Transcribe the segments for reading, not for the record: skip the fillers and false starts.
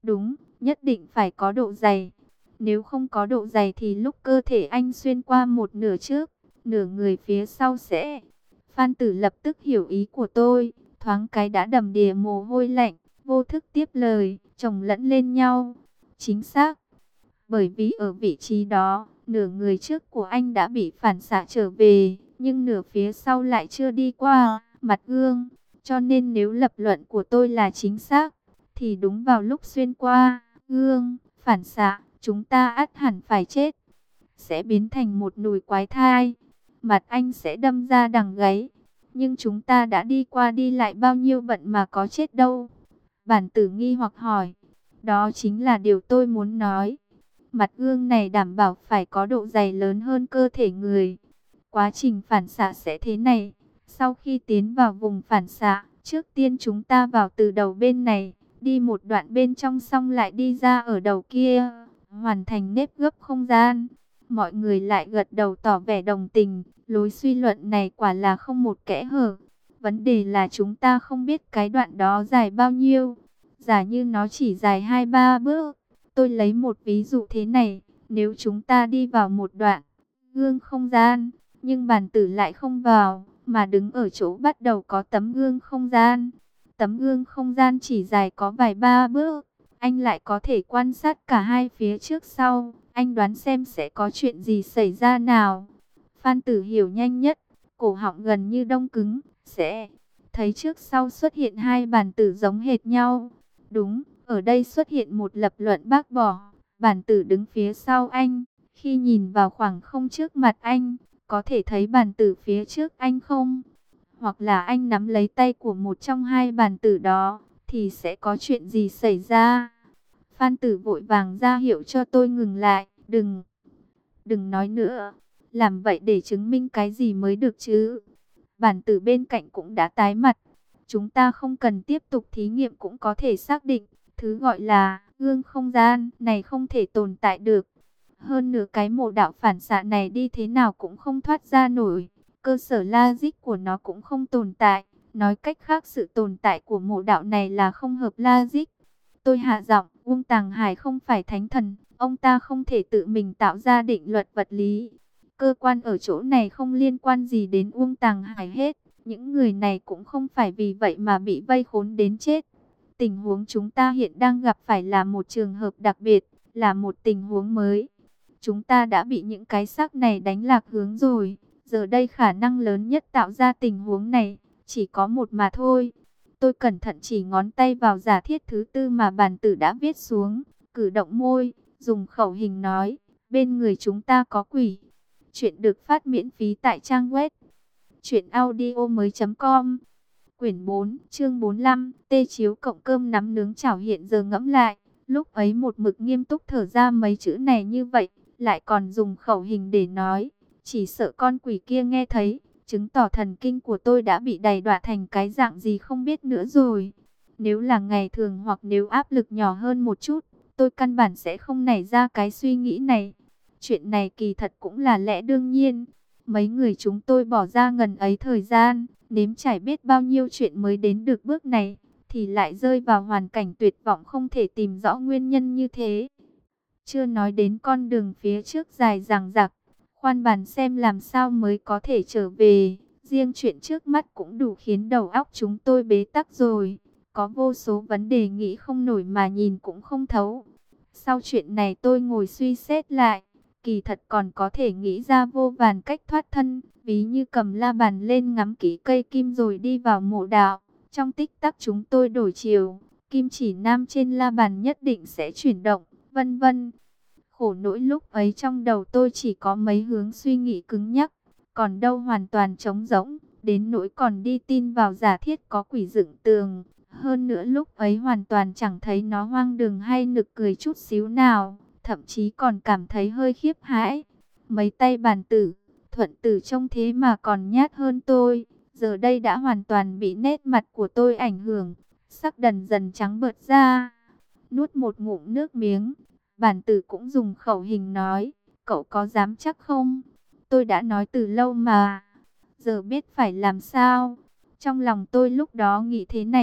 Đúng, nhất định phải có độ dày. Nếu không có độ dày thì lúc cơ thể anh xuyên qua một nửa trước, nửa người phía sau sẽ... Phan Tử lập tức hiểu ý của tôi, thoáng cái đã đầm đìa mồ hôi lạnh, vô thức tiếp lời, chồng lẫn lên nhau. Chính xác, bởi vì ở vị trí đó, nửa người trước của anh đã bị phản xạ trở về, nhưng nửa phía sau lại chưa đi qua mặt gương. Cho nên nếu lập luận của tôi là chính xác, thì đúng vào lúc xuyên qua gương, phản xạ, chúng ta ắt hẳn phải chết. Sẽ biến thành một nùi quái thai, mặt anh sẽ đâm ra đằng gáy. Nhưng chúng ta đã đi qua đi lại bao nhiêu bận mà có chết đâu. Bản tử nghi hoặc hỏi. Đó chính là điều tôi muốn nói. Mặt gương này đảm bảo phải có độ dày lớn hơn cơ thể người. Quá trình phản xạ sẽ thế này. Sau khi tiến vào vùng phản xạ, trước tiên chúng ta vào từ đầu bên này, đi một đoạn bên trong xong lại đi ra ở đầu kia, hoàn thành nếp gấp không gian. Mọi người lại gật đầu tỏ vẻ đồng tình. Lối suy luận này quả là không một kẽ hở. Vấn đề là chúng ta không biết cái đoạn đó dài bao nhiêu. Giả như nó chỉ dài 2-3 bước. Tôi lấy một ví dụ thế này. Nếu chúng ta đi vào một đoạn gương không gian, nhưng bàn tử lại không vào, mà đứng ở chỗ bắt đầu có tấm gương không gian. Tấm gương không gian chỉ dài có vài ba bước. Anh lại có thể quan sát cả hai phía trước sau. Anh đoán xem sẽ có chuyện gì xảy ra nào. Phan Tử hiểu nhanh nhất, cổ họng gần như đông cứng, sẽ thấy trước sau xuất hiện hai bàn tử giống hệt nhau. Đúng, ở đây xuất hiện một lập luận bác bỏ. Bàn tử đứng phía sau anh, khi nhìn vào khoảng không trước mặt anh, có thể thấy bàn tử phía trước anh không? Hoặc là anh nắm lấy tay của một trong hai bàn tử đó, thì sẽ có chuyện gì xảy ra? Phan Tử vội vàng ra hiệu cho tôi ngừng lại, đừng nói nữa. Làm vậy để chứng minh cái gì mới được chứ? Bản tử bên cạnh cũng đã tái mặt. Chúng ta không cần tiếp tục thí nghiệm cũng có thể xác định, thứ gọi là gương không gian này không thể tồn tại được. Hơn nữa cái mộ đạo phản xạ này đi thế nào cũng không thoát ra nổi. Cơ sở logic của nó cũng không tồn tại. Nói cách khác sự tồn tại của mộ đạo này là không hợp logic. Tôi hạ giọng, Uông Tàng Hải không phải thánh thần, ông ta không thể tự mình tạo ra định luật vật lý. Cơ quan ở chỗ này không liên quan gì đến Uông Tàng Hải hết. Những người này cũng không phải vì vậy mà bị vây khốn đến chết. Tình huống chúng ta hiện đang gặp phải là một trường hợp đặc biệt, là một tình huống mới. Chúng ta đã bị những cái xác này đánh lạc hướng rồi. Giờ đây khả năng lớn nhất tạo ra tình huống này chỉ có một mà thôi. Tôi cẩn thận chỉ ngón tay vào giả thiết thứ tư mà bản tử đã viết xuống, cử động môi, dùng khẩu hình nói, bên người chúng ta có quỷ. Chuyện được phát miễn phí tại trang web truyệnaudiomoi.com. Quyển 4, chương 45, tê chiếu cộng cơm nắm nướng chảo. Hiện giờ ngẫm lại, lúc ấy một mực nghiêm túc thở ra mấy chữ này như vậy, lại còn dùng khẩu hình để nói, chỉ sợ con quỷ kia nghe thấy, chứng tỏ thần kinh của tôi đã bị đày đọa thành cái dạng gì không biết nữa rồi. Nếu là ngày thường hoặc nếu áp lực nhỏ hơn một chút, tôi căn bản sẽ không nảy ra cái suy nghĩ này. Chuyện này kỳ thật cũng là lẽ đương nhiên. Mấy người chúng tôi bỏ ra ngần ấy thời gian, nếm trải biết bao nhiêu chuyện mới đến được bước này, thì lại rơi vào hoàn cảnh tuyệt vọng không thể tìm rõ nguyên nhân như thế. Chưa nói đến con đường phía trước dài dằng dặc, khoan bàn xem làm sao mới có thể trở về. Riêng chuyện trước mắt cũng đủ khiến đầu óc chúng tôi bế tắc rồi. Có vô số vấn đề nghĩ không nổi mà nhìn cũng không thấu. Sau chuyện này tôi ngồi suy xét lại, kỳ thật còn có thể nghĩ ra vô vàn cách thoát thân. Ví như cầm la bàn lên ngắm kỹ cây kim rồi đi vào mộ đạo. Trong tích tắc chúng tôi đổi chiều, kim chỉ nam trên la bàn nhất định sẽ chuyển động, vân vân. Khổ nỗi lúc ấy trong đầu tôi chỉ có mấy hướng suy nghĩ cứng nhắc, còn đâu hoàn toàn trống rỗng, đến nỗi còn đi tin vào giả thiết có quỷ dựng tường. Hơn nữa lúc ấy hoàn toàn chẳng thấy nó hoang đường hay nực cười chút xíu nào, thậm chí còn cảm thấy hơi khiếp hãi. Mấy tay bàn tử, thuận tử trông thế mà còn nhát hơn tôi, giờ đây đã hoàn toàn bị nét mặt của tôi ảnh hưởng, sắc dần dần trắng bợt ra. Nuốt một ngụm nước miếng, bản tử cũng dùng khẩu hình nói, cậu có dám chắc không? Tôi đã nói từ lâu mà, giờ biết phải làm sao? Trong lòng tôi lúc đó nghĩ thế này,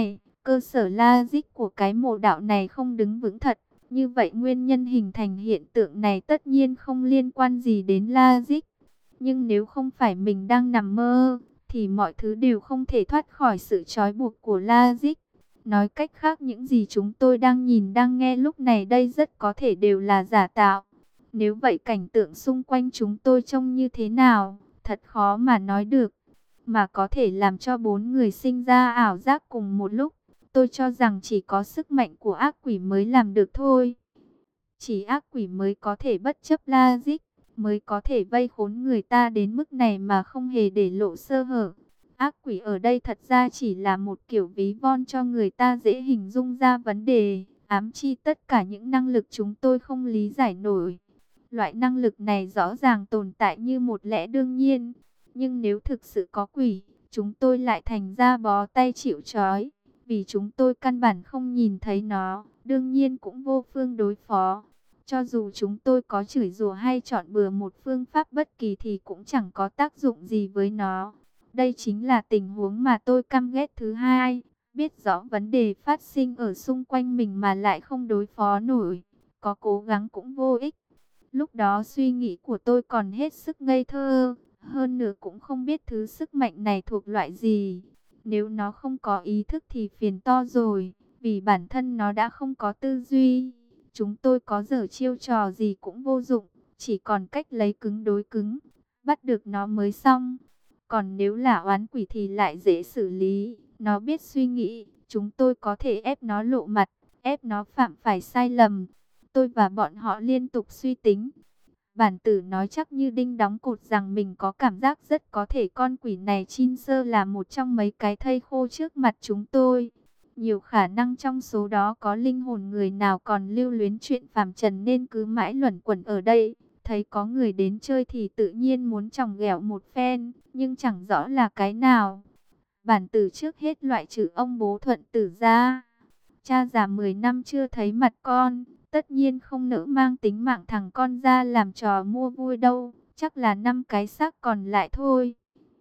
cơ sở logic của cái mộ đạo này không đứng vững thật. Như vậy nguyên nhân hình thành hiện tượng này tất nhiên không liên quan gì đến logic. Nhưng nếu không phải mình đang nằm mơ, thì mọi thứ đều không thể thoát khỏi sự trói buộc của logic. Nói cách khác, những gì chúng tôi đang nhìn đang nghe lúc này đây rất có thể đều là giả tạo. Nếu vậy cảnh tượng xung quanh chúng tôi trông như thế nào, thật khó mà nói được. Mà có thể làm cho bốn người sinh ra ảo giác cùng một lúc, tôi cho rằng chỉ có sức mạnh của ác quỷ mới làm được thôi. Chỉ ác quỷ mới có thể bất chấp logic, mới có thể vây khốn người ta đến mức này mà không hề để lộ sơ hở. Ác quỷ ở đây thật ra chỉ là một kiểu ví von cho người ta dễ hình dung ra vấn đề, ám chi tất cả những năng lực chúng tôi không lý giải nổi. Loại năng lực này rõ ràng tồn tại như một lẽ đương nhiên, nhưng nếu thực sự có quỷ, chúng tôi lại thành ra bó tay chịu trói, vì chúng tôi căn bản không nhìn thấy nó, đương nhiên cũng vô phương đối phó. Cho dù chúng tôi có chửi rủa hay chọn bừa một phương pháp bất kỳ thì cũng chẳng có tác dụng gì với nó. Đây chính là tình huống mà tôi căm ghét thứ hai, biết rõ vấn đề phát sinh ở xung quanh mình mà lại không đối phó nổi, có cố gắng cũng vô ích. Lúc đó suy nghĩ của tôi còn hết sức ngây thơ, hơn nữa cũng không biết thứ sức mạnh này thuộc loại gì. Nếu nó không có ý thức thì phiền to rồi, vì bản thân nó đã không có tư duy. Chúng tôi có giở chiêu trò gì cũng vô dụng, chỉ còn cách lấy cứng đối cứng, bắt được nó mới xong. Còn nếu là oán quỷ thì lại dễ xử lý, nó biết suy nghĩ, chúng tôi có thể ép nó lộ mặt, ép nó phạm phải sai lầm. Tôi và bọn họ liên tục suy tính. Bản tử nói chắc như đinh đóng cột rằng mình có cảm giác rất có thể con quỷ này Chin Sơ là một trong mấy cái thây khô trước mặt chúng tôi. Nhiều khả năng trong số đó có linh hồn người nào còn lưu luyến chuyện phàm trần nên cứ mãi luẩn quẩn ở đây. Thấy có người đến chơi thì tự nhiên muốn chòng ghẹo một phen, nhưng chẳng rõ là cái nào. Bản tử trước hết loại trừ ông bố Thuận Tử ra. Cha già 10 năm chưa thấy mặt con, tất nhiên không nỡ mang tính mạng thằng con ra làm trò mua vui đâu, chắc là 5 cái xác còn lại thôi.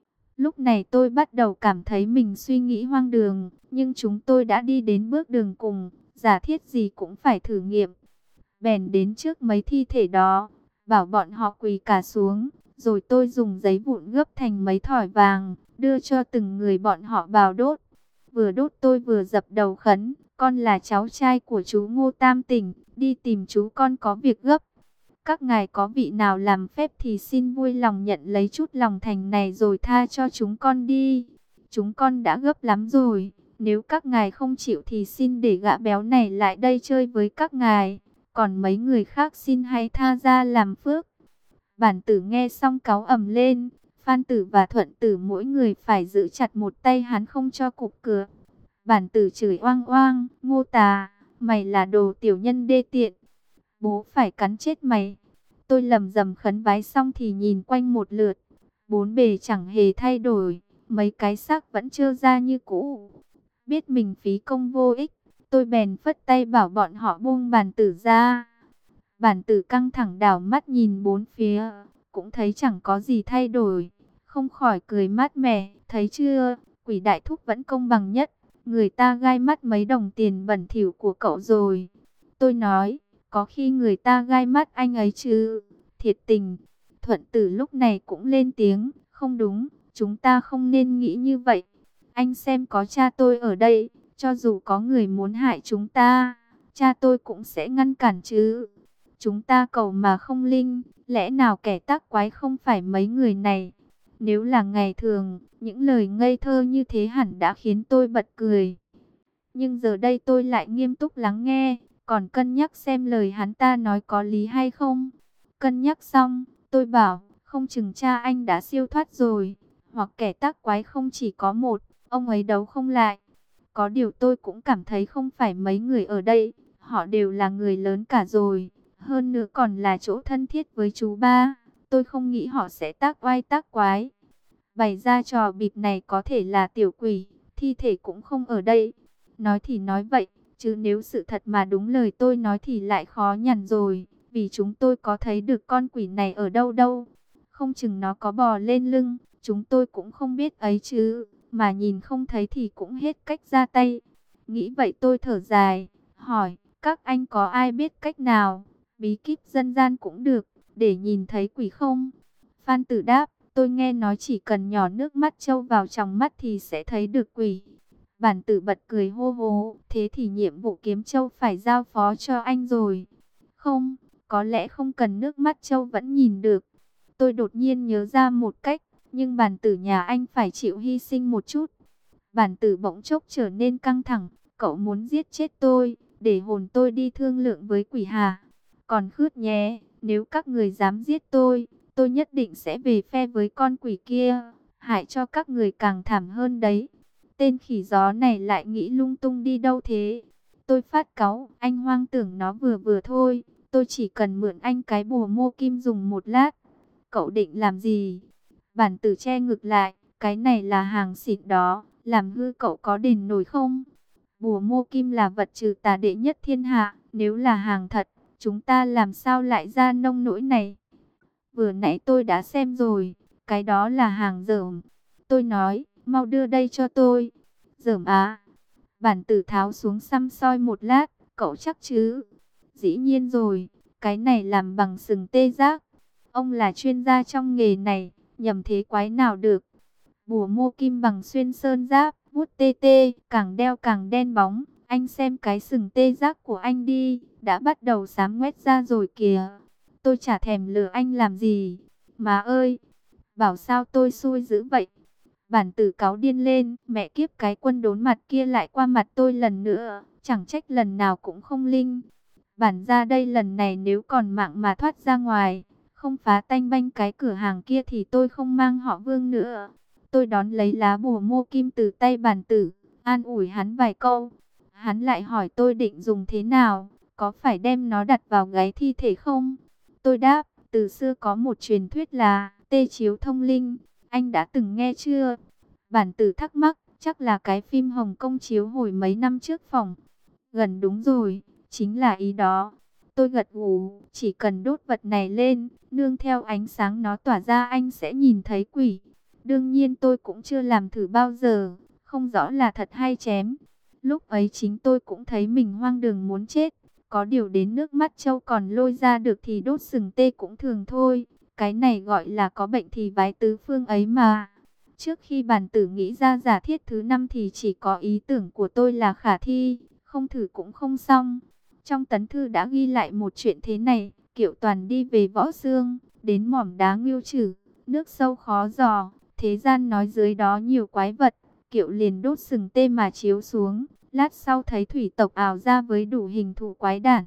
Lúc này tôi bắt đầu cảm thấy mình suy nghĩ hoang đường, nhưng chúng tôi đã đi đến bước đường cùng, giả thiết gì cũng phải thử nghiệm. Bèn đến trước mấy thi thể đó, bảo bọn họ quỳ cả xuống, rồi tôi dùng giấy vụn gấp thành mấy thỏi vàng, đưa cho từng người bọn họ vào đốt. Vừa đốt tôi vừa dập đầu khấn, con là cháu trai của chú Ngô Tam Tỉnh, đi tìm chú con có việc gấp. Các ngài có vị nào làm phép thì xin vui lòng nhận lấy chút lòng thành này rồi tha cho chúng con đi. Chúng con đã gấp lắm rồi, nếu các ngài không chịu thì xin để gã béo này lại đây chơi với các ngài. Còn mấy người khác xin hãy tha ra làm phước. Bản tử nghe xong cáu ầm lên, Phan tử và Thuận tử mỗi người phải giữ chặt một tay hắn không cho cụp cửa. Bản tử chửi oang oang, Ngô Tà, mày là đồ tiểu nhân đê tiện, bố phải cắn chết mày. Tôi lầm rầm khấn vái xong thì nhìn quanh một lượt, bốn bề chẳng hề thay đổi, mấy cái xác vẫn trơ ra như cũ. Biết mình phí công vô ích, tôi bèn phất tay bảo bọn họ buông bản tử ra. Bản tử căng thẳng đảo mắt nhìn bốn phía, cũng thấy chẳng có gì thay đổi, không khỏi cười mát mẻ, thấy chưa, quỷ đại thúc vẫn công bằng nhất, người ta gai mắt mấy đồng tiền bẩn thỉu của cậu rồi. Tôi nói, có khi người ta gai mắt anh ấy chứ, thiệt tình. Thuận tử lúc này cũng lên tiếng, không đúng, chúng ta không nên nghĩ như vậy. Anh xem có cha tôi ở đây, cho dù có người muốn hại chúng ta, cha tôi cũng sẽ ngăn cản chứ. Chúng ta cầu mà không linh, lẽ nào kẻ tác quái không phải mấy người này? Nếu là ngày thường, những lời ngây thơ như thế hẳn đã khiến tôi bật cười. Nhưng giờ đây tôi lại nghiêm túc lắng nghe, còn cân nhắc xem lời hắn ta nói có lý hay không. Cân nhắc xong, tôi bảo, không chừng cha anh đã siêu thoát rồi, hoặc kẻ tác quái không chỉ có một, ông ấy đấu không lại. Có điều tôi cũng cảm thấy không phải mấy người ở đây, họ đều là người lớn cả rồi, hơn nữa còn là chỗ thân thiết với chú ba. Tôi không nghĩ họ sẽ tác oai tác quái. Bày ra trò bịp này có thể là tiểu quỷ, thi thể cũng không ở đây. Nói thì nói vậy, chứ nếu sự thật mà đúng lời tôi nói thì lại khó nhằn rồi, vì chúng tôi có thấy được con quỷ này ở đâu đâu. Không chừng nó có bò lên lưng, chúng tôi cũng không biết ấy chứ, mà nhìn không thấy thì cũng hết cách ra tay. Nghĩ vậy tôi thở dài, hỏi, các anh có ai biết cách nào, bí kíp dân gian cũng được, để nhìn thấy quỷ không? Phan Tử đáp, tôi nghe nói chỉ cần nhỏ nước mắt trâu vào trong mắt thì sẽ thấy được quỷ. Bản Tử bật cười hô hố, thế thì nhiệm vụ kiếm trâu phải giao phó cho anh rồi. Không, có lẽ không cần nước mắt trâu vẫn nhìn được. Tôi đột nhiên nhớ ra một cách, nhưng Bản Tử nhà anh phải chịu hy sinh một chút. Bản Tử bỗng chốc trở nên căng thẳng, cậu muốn giết chết tôi, để hồn tôi đi thương lượng với quỷ hà. Còn khướt nhé, nếu các người dám giết tôi nhất định sẽ về phe với con quỷ kia, hại cho các người càng thảm hơn đấy. Tên khỉ gió này lại nghĩ lung tung đi đâu thế? Tôi phát cáu, anh hoang tưởng nó vừa vừa thôi, tôi chỉ cần mượn anh cái bùa mô kim dùng một lát. Cậu định làm gì? Bản Tử che ngực lại, cái này là hàng xịn đó, làm hư cậu có đền nổi không? Bùa mô kim là vật trừ tà đệ nhất thiên hạ, nếu là hàng thật, chúng ta làm sao lại ra nông nỗi này? Vừa nãy tôi đã xem rồi, cái đó là hàng dởm. Tôi nói, mau đưa đây cho tôi. Dởm á? Bản Tử tháo xuống xăm soi một lát, cậu chắc chứ? Dĩ nhiên rồi, cái này làm bằng sừng tê giác. Ông là chuyên gia trong nghề này, nhầm thế quái nào được. Bùa mô kim bằng xuyên sơn giáp, vuốt tê tê, càng đeo càng đen bóng. Anh xem cái sừng tê giác của anh đi, đã bắt đầu xám ngoét ra rồi kìa. Tôi chả thèm lừa anh làm gì. Má ơi, bảo sao tôi xui dữ vậy. Bản Tử cáu điên lên, mẹ kiếp cái quân đốn mặt kia lại qua mặt tôi lần nữa, chẳng trách lần nào cũng không linh. Bản ra đây lần này nếu còn mạng mà thoát ra ngoài, không phá tanh banh cái cửa hàng kia thì tôi không mang họ Vương nữa. Tôi đón lấy lá bùa mô kim từ tay Bản Tử, an ủi hắn vài câu. Hắn lại hỏi tôi định dùng thế nào, có phải đem nó đặt vào gáy thi thể không? Tôi đáp, từ xưa có một truyền thuyết là tê chiếu thông linh, anh đã từng nghe chưa? Bản Tử thắc mắc, chắc là cái phim Hồng Kông chiếu hồi mấy năm trước phòng. Gần đúng rồi, chính là ý đó. Tôi gật gù, chỉ cần đốt vật này lên, nương theo ánh sáng nó tỏa ra anh sẽ nhìn thấy quỷ. Đương nhiên tôi cũng chưa làm thử bao giờ, không rõ là thật hay chém. Lúc ấy chính tôi cũng thấy mình hoang đường muốn chết. Có điều đến nước mắt trâu còn lôi ra được thì đốt sừng tê cũng thường thôi. Cái này gọi là có bệnh thì vái tứ phương ấy mà. Trước khi Bản Tử nghĩ ra giả thiết thứ 5 thì chỉ có ý tưởng của tôi là khả thi, không thử cũng không xong. Trong tấn thư đã ghi lại một chuyện thế này, Kiệu Toàn đi về Võ Xương, đến mỏm đá Ngưu Trử, nước sâu khó dò, thế gian nói dưới đó nhiều quái vật, Kiệu liền đốt sừng tê mà chiếu xuống, lát sau thấy thủy tộc ảo ra với đủ hình thù quái đản.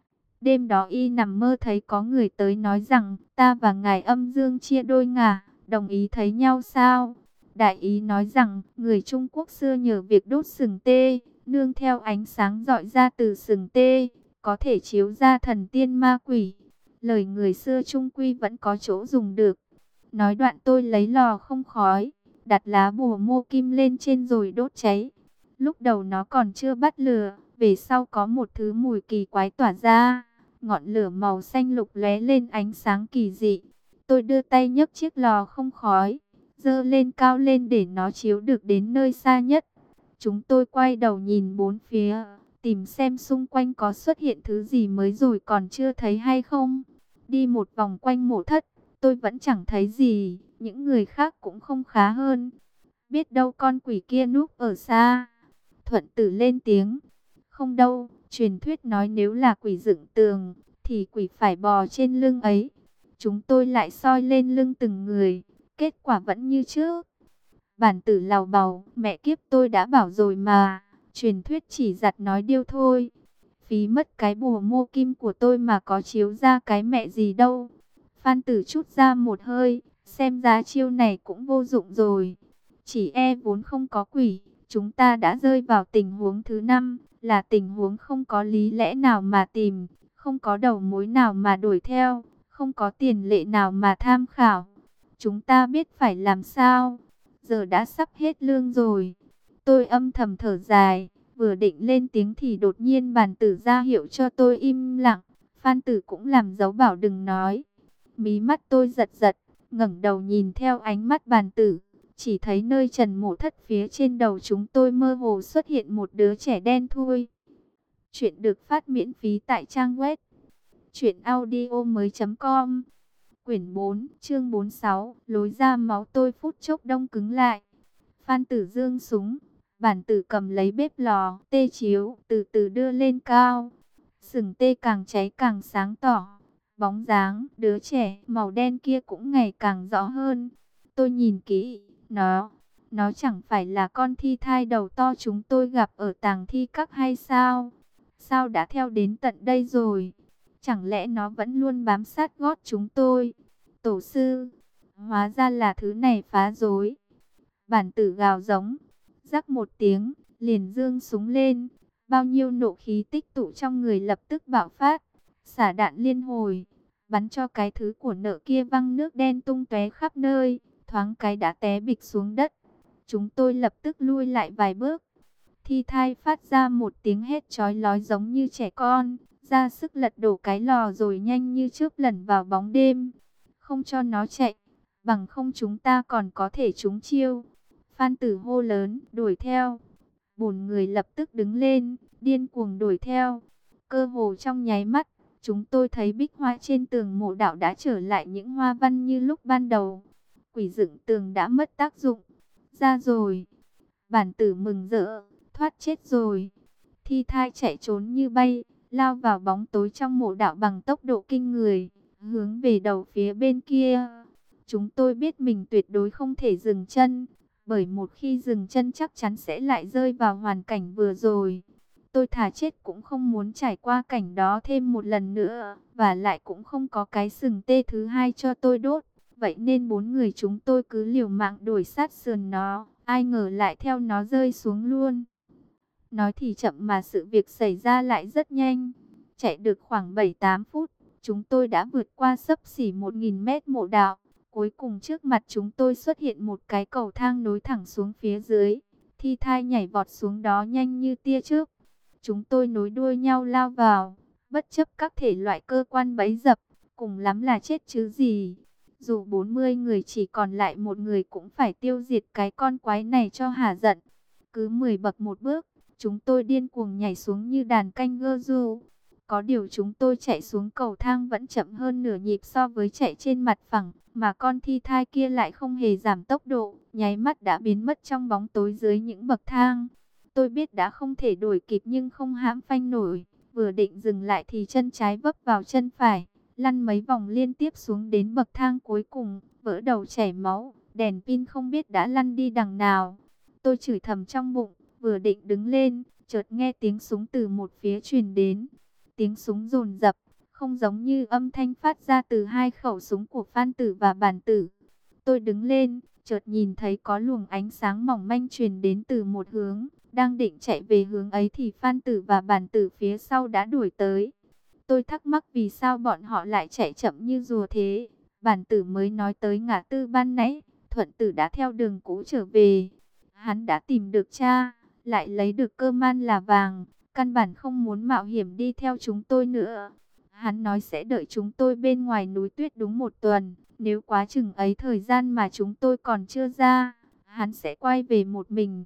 Đêm đó y nằm mơ thấy có người tới nói rằng, ta và ngài Âm Dương chia đôi ngả, đồng ý thấy nhau sao? Đại ý nói rằng, người Trung Quốc xưa nhờ việc đốt sừng tê, nương theo ánh sáng rọi ra từ sừng tê, có thể chiếu ra thần tiên ma quỷ. Lời người xưa trung quy vẫn có chỗ dùng được. Nói đoạn tôi lấy lò không khói, đặt lá bùa mô kim lên trên rồi đốt cháy. Lúc đầu nó còn chưa bắt lửa, về sau có một thứ mùi kỳ quái tỏa ra. Ngọn lửa màu xanh lục lóe lên ánh sáng kỳ dị. Tôi đưa tay nhấc chiếc lò không khói, dơ lên cao lên để nó chiếu được đến nơi xa nhất. Chúng tôi quay đầu nhìn bốn phía, tìm xem xung quanh có xuất hiện thứ gì mới rồi còn chưa thấy hay không. Đi một vòng quanh mộ thất, tôi vẫn chẳng thấy gì, những người khác cũng không khá hơn. Biết đâu con quỷ kia núp ở xa. Thuận Tử lên tiếng, không đâu, truyền thuyết nói nếu là quỷ dựng tường, thì quỷ phải bò trên lưng ấy. Chúng tôi lại soi lên lưng từng người, kết quả vẫn như trước. Bản Tử lào bào, mẹ kiếp tôi đã bảo rồi mà, truyền thuyết chỉ giặt nói điêu thôi. Phí mất cái bùa mô kim của tôi mà có chiếu ra cái mẹ gì đâu. Phan Tử trút ra một hơi, xem ra chiêu này cũng vô dụng rồi. Chỉ e vốn không có quỷ, chúng ta đã rơi vào tình huống thứ 5, là tình huống không có lý lẽ nào mà tìm, không có đầu mối nào mà đuổi theo, không có tiền lệ nào mà tham khảo. Chúng ta biết phải làm sao? Giờ đã sắp hết lương rồi. Tôi âm thầm thở dài, vừa định lên tiếng thì đột nhiên Bản Tử ra hiệu cho tôi im lặng. Phan Tử cũng làm dấu bảo đừng nói. Mí mắt tôi giật giật, ngẩng đầu nhìn theo ánh mắt Bản Tử. Chỉ thấy nơi Trần Mộ Thất phía trên đầu chúng tôi mơ hồ xuất hiện một đứa trẻ đen thui. Chuyện được phát miễn phí tại trang web truyệnaudiomoi.com. Quyển 4, chương 46, lối ra máu tôi phút chốc đông cứng lại. Phan Tử Dương súng, bản tử cầm lấy bếp lò, tê chiếu, từ từ đưa lên cao. Sừng tê càng cháy càng sáng tỏ. Bóng dáng, đứa trẻ, màu đen kia cũng ngày càng rõ hơn. Tôi nhìn kỹ, nó chẳng phải là con thi thai đầu to chúng tôi gặp ở tàng thi các hay sao? Sao đã theo đến tận đây rồi? Chẳng lẽ nó vẫn luôn bám sát gót chúng tôi? Tổ sư, hóa ra là thứ này phá rối. Bản tử gào giống, rắc một tiếng, liền giương súng lên. Bao nhiêu nộ khí tích tụ trong người lập tức bạo phát, xả đạn liên hồi, bắn cho cái thứ của nợ kia văng nước đen tung tóe khắp nơi, thoáng cái đã té bịch xuống đất. Chúng tôi lập tức lui lại vài bước. Thi thai phát ra một tiếng hét chói lói giống như trẻ con, ra sức lật đổ cái lò rồi nhanh như chớp lẩn vào bóng đêm. Không cho nó chạy, bằng không chúng ta còn có thể trúng chiêu. Phan Tử hô lớn, đuổi theo. Bốn người lập tức đứng lên, điên cuồng đuổi theo. Cơ hồ trong nháy mắt, chúng tôi thấy bích hoa trên tường mộ đạo đã trở lại những hoa văn như lúc ban đầu. Quỷ dựng tường đã mất tác dụng. Ra rồi. Bản tử mừng rỡ, thoát chết rồi. Thi thai chạy trốn như bay, lao vào bóng tối trong mộ đạo bằng tốc độ kinh người, hướng về đầu phía bên kia. Chúng tôi biết mình tuyệt đối không thể dừng chân, bởi một khi dừng chân chắc chắn sẽ lại rơi vào hoàn cảnh vừa rồi. Tôi thà chết cũng không muốn trải qua cảnh đó thêm một lần nữa, và lại cũng không có cái sừng tê thứ hai cho tôi đốt. Vậy nên bốn người chúng tôi cứ liều mạng đuổi sát sườn nó, ai ngờ lại theo nó rơi xuống luôn. Nói thì chậm mà sự việc xảy ra lại rất nhanh. Chạy được khoảng 7-8 phút, chúng tôi đã vượt qua xấp xỉ 1.000 mét mộ đạo. Cuối cùng trước mặt chúng tôi xuất hiện một cái cầu thang nối thẳng xuống phía dưới. Thi thai nhảy vọt xuống đó nhanh như tia chớp. Chúng tôi nối đuôi nhau lao vào, bất chấp các thể loại cơ quan bẫy dập, cùng lắm là chết chứ gì. Dù 40 người chỉ còn lại một người cũng phải tiêu diệt cái con quái này cho hả giận. Cứ 10 bậc một bước, chúng tôi điên cuồng nhảy xuống như đàn canh gơ ru. Có điều chúng tôi chạy xuống cầu thang vẫn chậm hơn nửa nhịp so với chạy trên mặt phẳng, mà con thi thai kia lại không hề giảm tốc độ, nháy mắt đã biến mất trong bóng tối dưới những bậc thang. Tôi biết đã không thể đuổi kịp nhưng không hãm phanh nổi, vừa định dừng lại thì chân trái vấp vào chân phải, lăn mấy vòng liên tiếp xuống đến bậc thang cuối cùng, vỡ đầu chảy máu, đèn pin không biết đã lăn đi đằng nào. Tôi chửi thầm trong bụng, vừa định đứng lên, chợt nghe tiếng súng từ một phía truyền đến. Tiếng súng dồn dập, không giống như âm thanh phát ra từ hai khẩu súng của Phan Tử và Bản Tử. Tôi đứng lên, chợt nhìn thấy có luồng ánh sáng mỏng manh truyền đến từ một hướng. Đang định chạy về hướng ấy thì Phan Tử và Bản Tử phía sau đã đuổi tới. Tôi thắc mắc vì sao bọn họ lại chạy chậm như rùa thế. Bản Tử mới nói tới ngã tư ban nãy, Thuận Tử đã theo đường cũ trở về. Hắn đã tìm được cha, lại lấy được cơ man là vàng, căn bản không muốn mạo hiểm đi theo chúng tôi nữa. Hắn nói sẽ đợi chúng tôi bên ngoài núi tuyết đúng 1 tuần, nếu quá chừng ấy thời gian mà chúng tôi còn chưa ra, hắn sẽ quay về một mình.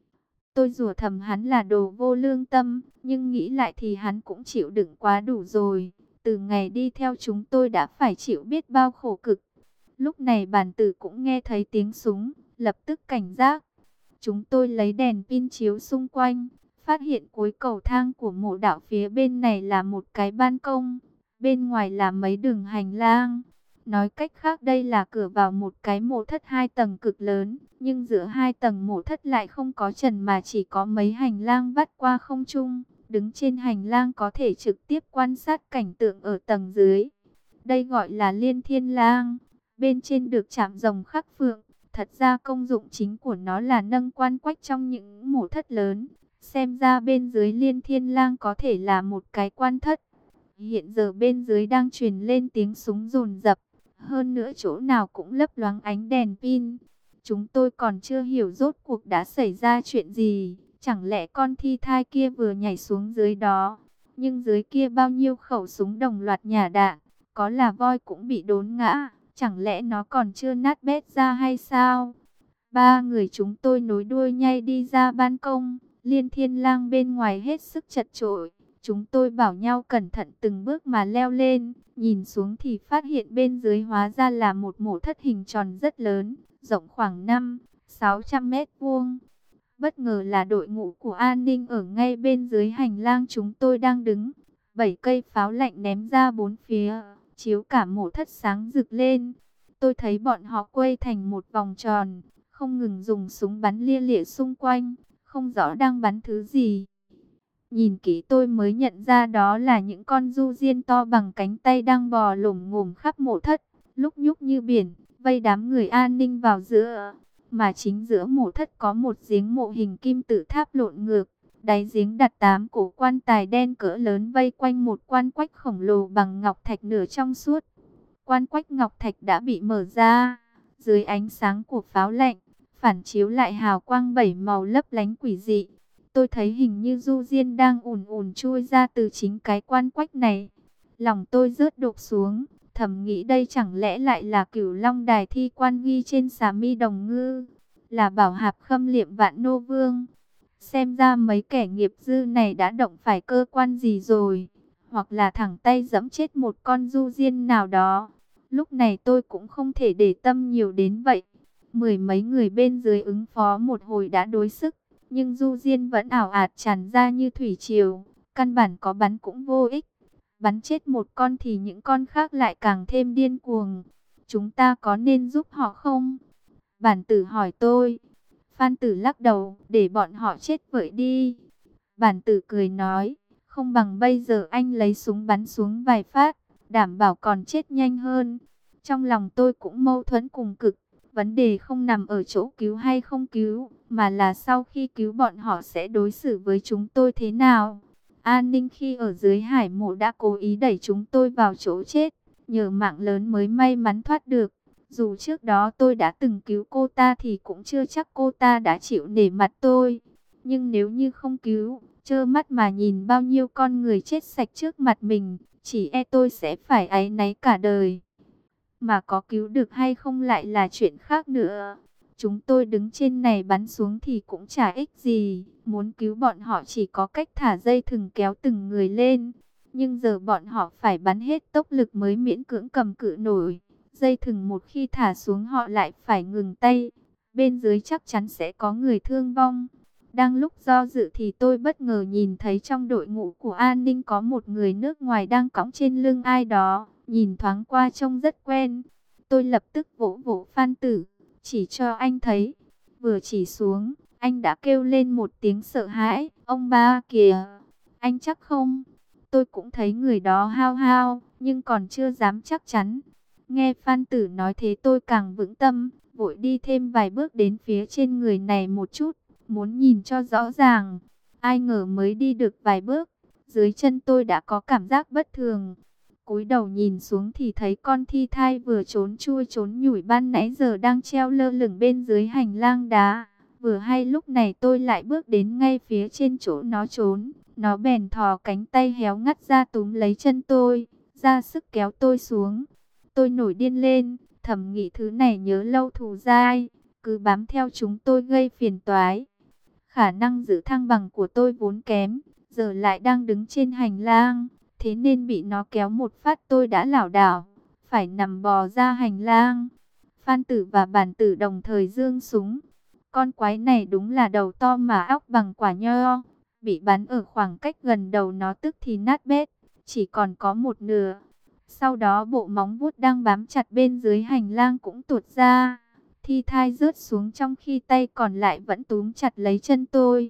Tôi rủa thầm hắn là đồ vô lương tâm, nhưng nghĩ lại thì hắn cũng chịu đựng quá đủ rồi. Từ ngày đi theo chúng tôi đã phải chịu biết bao khổ cực. Lúc này Bản Tử cũng nghe thấy tiếng súng, lập tức cảnh giác. Chúng tôi lấy đèn pin chiếu xung quanh, phát hiện cuối cầu thang của mộ đạo phía bên này là một cái ban công, bên ngoài là mấy đường hành lang. Nói cách khác đây là cửa vào một cái mộ thất 2 tầng cực lớn, nhưng giữa 2 tầng mộ thất lại không có trần mà chỉ có mấy hành lang vắt qua không trung. Đứng trên hành lang có thể trực tiếp quan sát cảnh tượng ở tầng dưới. Đây gọi là Liên Thiên Lang, bên trên được chạm rồng khắc phượng. Thật ra công dụng chính của nó là nâng quan quách trong những mộ thất lớn. Xem ra bên dưới Liên Thiên Lang có thể là một cái quan thất. Hiện giờ bên dưới đang truyền lên tiếng súng dồn dập. Hơn nữa chỗ nào cũng lấp loáng ánh đèn pin. Chúng tôi còn chưa hiểu rốt cuộc đã xảy ra chuyện gì. Chẳng lẽ con thi thai kia vừa nhảy xuống dưới đó. Nhưng dưới kia bao nhiêu khẩu súng đồng loạt nhả đạn. Có là voi cũng bị đốn ngã. Chẳng lẽ nó còn chưa nát bét ra hay sao? Ba người chúng tôi nối đuôi nhai đi ra ban công. Liên Thiên Lang bên ngoài hết sức chật chội. Chúng tôi bảo nhau cẩn thận từng bước mà leo lên. Nhìn xuống thì phát hiện bên dưới hóa ra là một mộ thất hình tròn rất lớn, rộng khoảng 500-600 mét vuông. Bất ngờ là đội ngũ của an ninh ở ngay bên dưới hành lang chúng tôi đang đứng. 7 cây pháo lạnh ném ra bốn phía, chiếu cả mộ thất sáng rực lên. Tôi thấy bọn họ quay thành một vòng tròn, không ngừng dùng súng bắn lia lịa xung quanh, không rõ đang bắn thứ gì. Nhìn kỹ tôi mới nhận ra đó là những con du diên to bằng cánh tay đang bò lổm ngổm khắp mộ thất, lúc nhúc như biển, vây đám người an ninh vào giữa. Mà chính giữa mộ thất có một giếng mộ hình kim tự tháp lộn ngược, đáy giếng đặt 8 cổ quan tài đen cỡ lớn vây quanh một quan quách khổng lồ bằng ngọc thạch nửa trong suốt. Quan quách ngọc thạch đã bị mở ra, dưới ánh sáng của pháo lạnh, phản chiếu lại hào quang 7 màu lấp lánh quỷ dị. Tôi thấy hình như du diên đang ùn ùn chui ra từ chính cái quan quách này. Lòng tôi rớt đột xuống, thầm nghĩ đây chẳng lẽ lại là Cửu Long đài thi quan ghi trên xà mi đồng ngư, là bảo hạp khâm liệm vạn nô vương. Xem ra mấy kẻ nghiệp dư này đã động phải cơ quan gì rồi, hoặc là thẳng tay giẫm chết một con du diên nào đó. Lúc này tôi cũng không thể để tâm nhiều đến vậy. Mười mấy người bên dưới ứng phó một hồi đã đuối sức, nhưng du diên vẫn ảo ạt tràn ra như thủy triều, căn bản có bắn cũng vô ích. Bắn chết một con thì những con khác lại càng thêm điên cuồng. Chúng ta có nên giúp họ không? Bản tử hỏi tôi. Phan Tử lắc đầu, để bọn họ chết vậy đi. Bản tử cười nói, không bằng bây giờ anh lấy súng bắn xuống vài phát, đảm bảo còn chết nhanh hơn. Trong lòng tôi cũng mâu thuẫn cùng cực. Vấn đề không nằm ở chỗ cứu hay không cứu, mà là sau khi cứu bọn họ sẽ đối xử với chúng tôi thế nào. An ninh khi ở dưới hải mộ đã cố ý đẩy chúng tôi vào chỗ chết, nhờ mạng lớn mới may mắn thoát được. Dù trước đó tôi đã từng cứu cô ta thì cũng chưa chắc cô ta đã chịu nể mặt tôi. Nhưng nếu như không cứu, trơ mắt mà nhìn bao nhiêu con người chết sạch trước mặt mình, chỉ e tôi sẽ phải áy náy cả đời. Mà có cứu được hay không lại là chuyện khác nữa. Chúng tôi đứng trên này bắn xuống thì cũng chả ích gì. Muốn cứu bọn họ chỉ có cách thả dây thừng kéo từng người lên. Nhưng giờ bọn họ phải bắn hết tốc lực mới miễn cưỡng cầm cự nổi. Dây thừng một khi thả xuống họ lại phải ngừng tay. Bên dưới chắc chắn sẽ có người thương vong. Đang lúc do dự thì tôi bất ngờ nhìn thấy trong đội ngũ của an ninh có một người nước ngoài đang cõng trên lưng ai đó. Nhìn thoáng qua trông rất quen. Tôi lập tức vỗ vỗ Phan Tử, chỉ cho anh thấy. Vừa chỉ xuống, anh đã kêu lên một tiếng sợ hãi. Ông ba kìa, anh chắc không? Tôi cũng thấy người đó hao hao, nhưng còn chưa dám chắc chắn. Nghe Phan Tử nói thế tôi càng vững tâm, vội đi thêm vài bước đến phía trên người này một chút, muốn nhìn cho rõ ràng. Ai ngờ mới đi được vài bước, dưới chân tôi đã có cảm giác bất thường. Cúi đầu nhìn xuống thì thấy con thi thai vừa trốn chui trốn nhủi ban nãy giờ đang treo lơ lửng bên dưới hành lang đá. Vừa hay lúc này tôi lại bước đến ngay phía trên chỗ nó trốn. Nó bèn thò cánh tay héo ngắt ra túm lấy chân tôi, ra sức kéo tôi xuống. Tôi nổi điên lên, thầm nghĩ thứ này nhớ lâu thù dai, cứ bám theo chúng tôi gây phiền toái. Khả năng giữ thăng bằng của tôi vốn kém, giờ lại đang đứng trên hành lang. Thế nên bị nó kéo một phát tôi đã lảo đảo, phải nằm bò ra hành lang. Phan Tử và Bản Tử đồng thời giương súng. Con quái này đúng là đầu to mà óc bằng quả nho. Bị bắn ở khoảng cách gần đầu nó tức thì nát bét, chỉ còn có một nửa. Sau đó bộ móng vuốt đang bám chặt bên dưới hành lang cũng tuột ra. Thi thai rớt xuống trong khi tay còn lại vẫn túm chặt lấy chân tôi.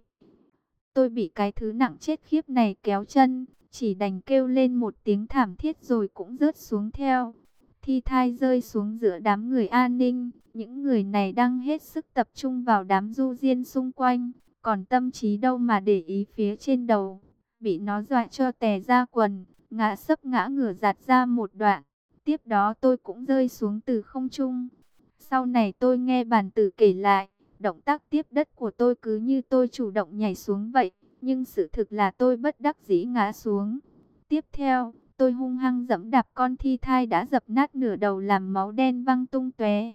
Tôi bị cái thứ nặng chết khiếp này kéo chân, chỉ đành kêu lên một tiếng thảm thiết rồi cũng rớt xuống theo. Thi thai rơi xuống giữa đám người an ninh. Những người này đang hết sức tập trung vào đám du diên xung quanh, còn tâm trí đâu mà để ý phía trên đầu. Bị nó dọa cho tè ra quần, ngã sấp ngã ngửa giạt ra một đoạn. Tiếp đó tôi cũng rơi xuống từ không trung. Sau này tôi nghe Bản Tử kể lại, động tác tiếp đất của tôi cứ như tôi chủ động nhảy xuống vậy. Nhưng sự thực là tôi bất đắc dĩ ngã xuống. Tiếp theo, tôi hung hăng giẫm đạp con thi thai đã dập nát nửa đầu làm máu đen văng tung tóe.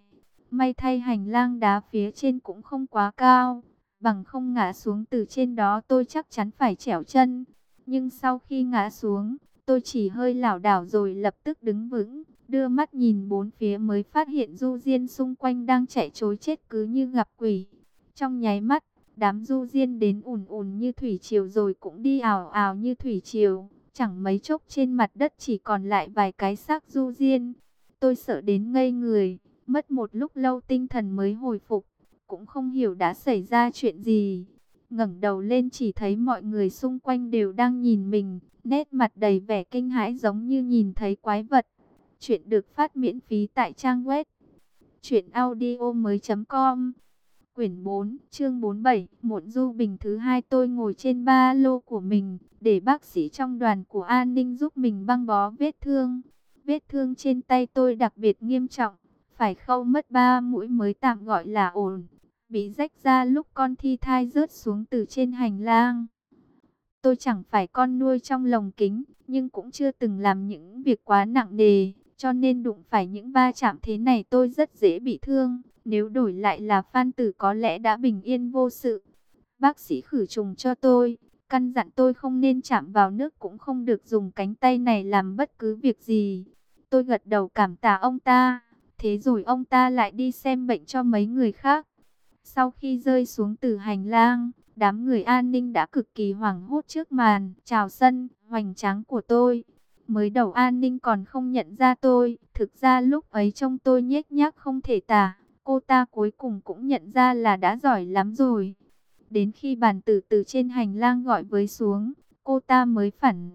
May thay hành lang đá phía trên cũng không quá cao, bằng không ngã xuống từ trên đó tôi chắc chắn phải trẽo chân. Nhưng sau khi ngã xuống, tôi chỉ hơi lảo đảo rồi lập tức đứng vững, đưa mắt nhìn bốn phía mới phát hiện du diên xung quanh đang chạy trối chết cứ như gặp quỷ. Trong nháy mắt, đám du diên đến ùn ùn như thủy triều rồi cũng đi ào ào như thủy triều. Chẳng mấy chốc trên mặt đất chỉ còn lại vài cái xác du diên. Tôi sợ đến ngây người, mất một lúc lâu tinh thần mới hồi phục, cũng không hiểu đã xảy ra chuyện gì. Ngẩng đầu lên chỉ thấy mọi người xung quanh đều đang nhìn mình, nét mặt đầy vẻ kinh hãi giống như nhìn thấy quái vật. Chuyện được phát miễn phí tại trang web truyệnaudiomoi.com. Quyển 4, chương 47, muộn du bình thứ hai. Tôi ngồi trên ba lô của mình, để bác sĩ trong đoàn của an ninh giúp mình băng bó vết thương. Vết thương trên tay tôi đặc biệt nghiêm trọng, phải khâu mất 3 mũi mới tạm gọi là ổn. Bị rách ra lúc con thi thai rớt xuống từ trên hành lang. Tôi chẳng phải con nuôi trong lồng kính, nhưng cũng chưa từng làm những việc quá nặng nề, cho nên đụng phải những va chạm thế này tôi rất dễ bị thương. Nếu đổi lại là Phan Tử có lẽ đã bình yên vô sự. Bác sĩ khử trùng cho tôi, căn dặn tôi không nên chạm vào nước, cũng không được dùng cánh tay này làm bất cứ việc gì. Tôi gật đầu cảm tạ ông ta, thế rồi ông ta lại đi xem bệnh cho mấy người khác. Sau khi rơi xuống từ hành lang, đám người an ninh đã cực kỳ hoảng hốt trước màn chào sân hoành tráng của tôi. Mới đầu an ninh còn không nhận ra tôi, thực ra lúc ấy trông tôi nhếch nhác không thể tả. Cô ta cuối cùng cũng nhận ra là đã giỏi lắm rồi. Đến khi bàn tử từ trên hành lang gọi với xuống, cô ta mới phản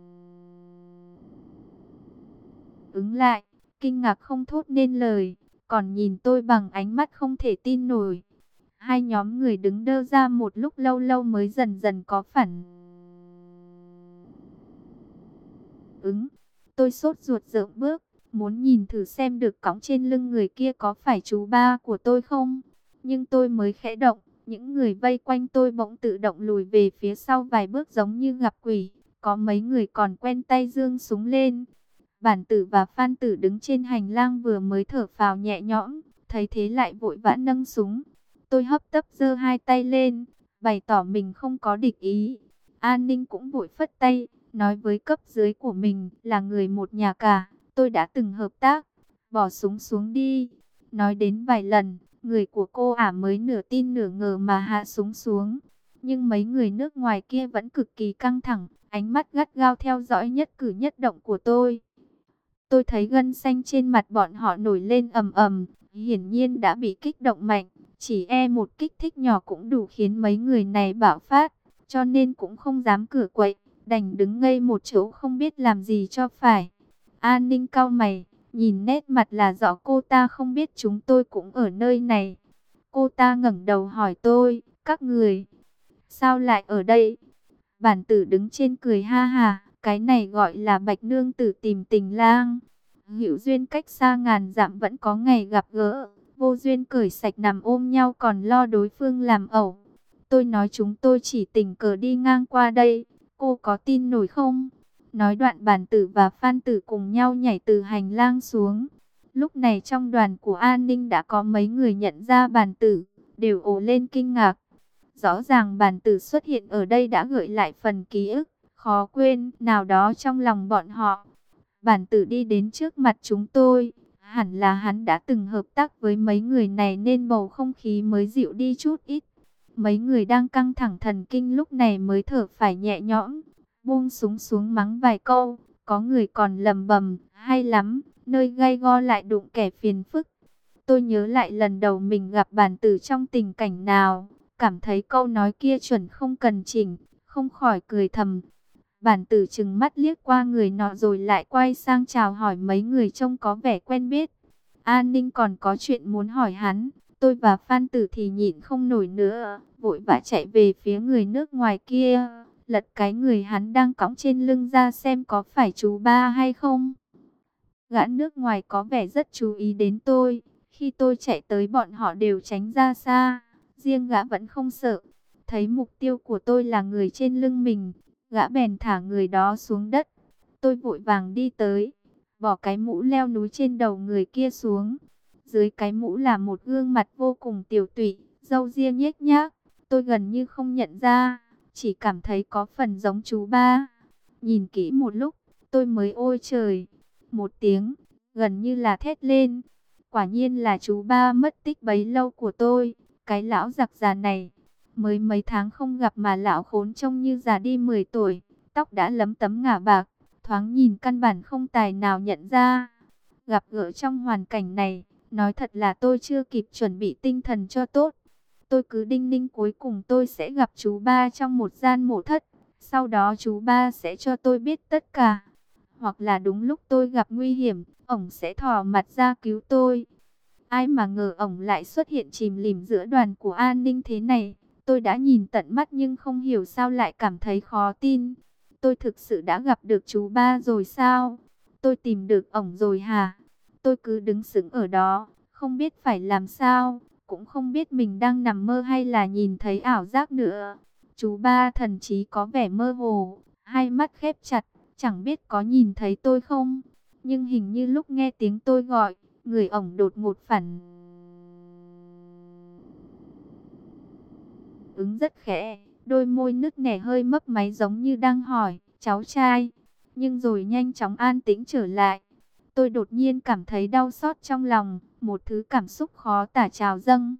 ứng lại, kinh ngạc không thốt nên lời, còn nhìn tôi bằng ánh mắt không thể tin nổi. Hai nhóm người đứng đơ ra một lúc lâu lâu mới dần dần có phản ứng. Tôi sốt ruột rợn bước, muốn nhìn thử xem được cõng trên lưng người kia có phải chú ba của tôi không. Nhưng tôi mới khẽ động, những người vây quanh tôi bỗng tự động lùi về phía sau vài bước giống như gặp quỷ. Có mấy người còn quen tay giương súng lên. Bản Tử và Phan Tử đứng trên hành lang vừa mới thở phào nhẹ nhõm, thấy thế lại vội vã nâng súng. Tôi hấp tấp giơ hai tay lên, bày tỏ mình không có địch ý. An ninh cũng vội phất tay, nói với cấp dưới của mình là người một nhà cả, tôi đã từng hợp tác, bỏ súng xuống đi. Nói đến vài lần, người của cô ả mới nửa tin nửa ngờ mà hạ súng xuống. Nhưng mấy người nước ngoài kia vẫn cực kỳ căng thẳng, ánh mắt gắt gao theo dõi nhất cử nhất động của tôi. Tôi thấy gân xanh trên mặt bọn họ nổi lên ầm ầm, hiển nhiên đã bị kích động mạnh. Chỉ một kích thích nhỏ cũng đủ khiến mấy người này bạo phát, cho nên cũng không dám cựa quậy, đành đứng ngây một chỗ không biết làm gì cho phải. An ninh cau mày, nhìn nét mặt là rõ cô ta không biết chúng tôi cũng ở nơi này. Cô ta ngẩng đầu hỏi tôi, các người, sao lại ở đây? Bản Tử đứng trên cười ha hà, cái này gọi là Bạch nương tử tìm tình lang. Hữu duyên cách xa ngàn dặm vẫn có ngày gặp gỡ, vô duyên cởi sạch nằm ôm nhau còn lo đối phương làm ẩu. Tôi nói chúng tôi chỉ tình cờ đi ngang qua đây, cô có tin nổi không? Nói đoạn Bản Tử và Phan Tử cùng nhau nhảy từ hành lang xuống. Lúc này trong đoàn của an ninh đã có mấy người nhận ra Bản Tử, đều ồ lên kinh ngạc. Rõ ràng Bản Tử xuất hiện ở đây đã gợi lại phần ký ức khó quên nào đó trong lòng bọn họ. Bản Tử đi đến trước mặt chúng tôi, hẳn là hắn đã từng hợp tác với mấy người này nên bầu không khí mới dịu đi chút ít. Mấy người đang căng thẳng thần kinh lúc này mới thở phải nhẹ nhõm, buông súng xuống mắng vài câu. Có người còn lầm bầm, hay lắm, nơi gay go lại đụng kẻ phiền phức. Tôi nhớ lại lần đầu mình gặp Bản Tử trong tình cảnh nào, cảm thấy câu nói kia chuẩn không cần chỉnh, không khỏi cười thầm. Bản Tử trừng mắt liếc qua người nọ rồi lại quay sang chào hỏi mấy người trông có vẻ quen biết. An ninh còn có chuyện muốn hỏi hắn, tôi và Phan Tử thì nhịn không nổi nữa, vội vã chạy về phía người nước ngoài kia, lật cái người hắn đang cõng trên lưng ra xem có phải chú ba hay không. Gã nước ngoài có vẻ rất chú ý đến tôi, khi tôi chạy tới bọn họ đều tránh ra xa, riêng gã vẫn không sợ. Thấy mục tiêu của tôi là người trên lưng mình, gã bèn thả người đó xuống đất. Tôi vội vàng đi tới, bỏ cái mũ leo núi trên đầu người kia xuống. Dưới cái mũ là một gương mặt vô cùng tiểu tụy, râu ria nhếch nhác. Tôi gần như không nhận ra, chỉ cảm thấy có phần giống chú ba. Nhìn kỹ một lúc, tôi mới ôi trời, một tiếng, gần như là thét lên. Quả nhiên là chú ba mất tích bấy lâu của tôi, cái lão giặc già này. Mới mấy tháng không gặp mà lão khốn trông như già đi 10 tuổi, tóc đã lấm tấm ngả bạc, thoáng nhìn căn bản không tài nào nhận ra. Gặp gỡ trong hoàn cảnh này, nói thật là tôi chưa kịp chuẩn bị tinh thần cho tốt. Tôi cứ đinh ninh cuối cùng tôi sẽ gặp chú ba trong một gian mộ thất. Sau đó chú ba sẽ cho tôi biết tất cả. Hoặc là đúng lúc tôi gặp nguy hiểm, ổng sẽ thò mặt ra cứu tôi. Ai mà ngờ ổng lại xuất hiện chìm lìm giữa đoàn của an ninh thế này. Tôi đã nhìn tận mắt nhưng không hiểu sao lại cảm thấy khó tin. Tôi thực sự đã gặp được chú ba rồi sao? Tôi tìm được ổng rồi hả? Tôi cứ đứng sững ở đó, không biết phải làm sao, cũng không biết mình đang nằm mơ hay là nhìn thấy ảo giác nữa. Chú ba thần trí có vẻ mơ hồ, hai mắt khép chặt, chẳng biết có nhìn thấy tôi không. Nhưng hình như lúc nghe tiếng tôi gọi, người ổng đột ngột phản ứng rất khẽ, đôi môi nứt nẻ hơi mấp máy giống như đang hỏi, cháu trai. Nhưng rồi nhanh chóng an tĩnh trở lại. Tôi đột nhiên cảm thấy đau xót trong lòng, một thứ cảm xúc khó tả trào dâng.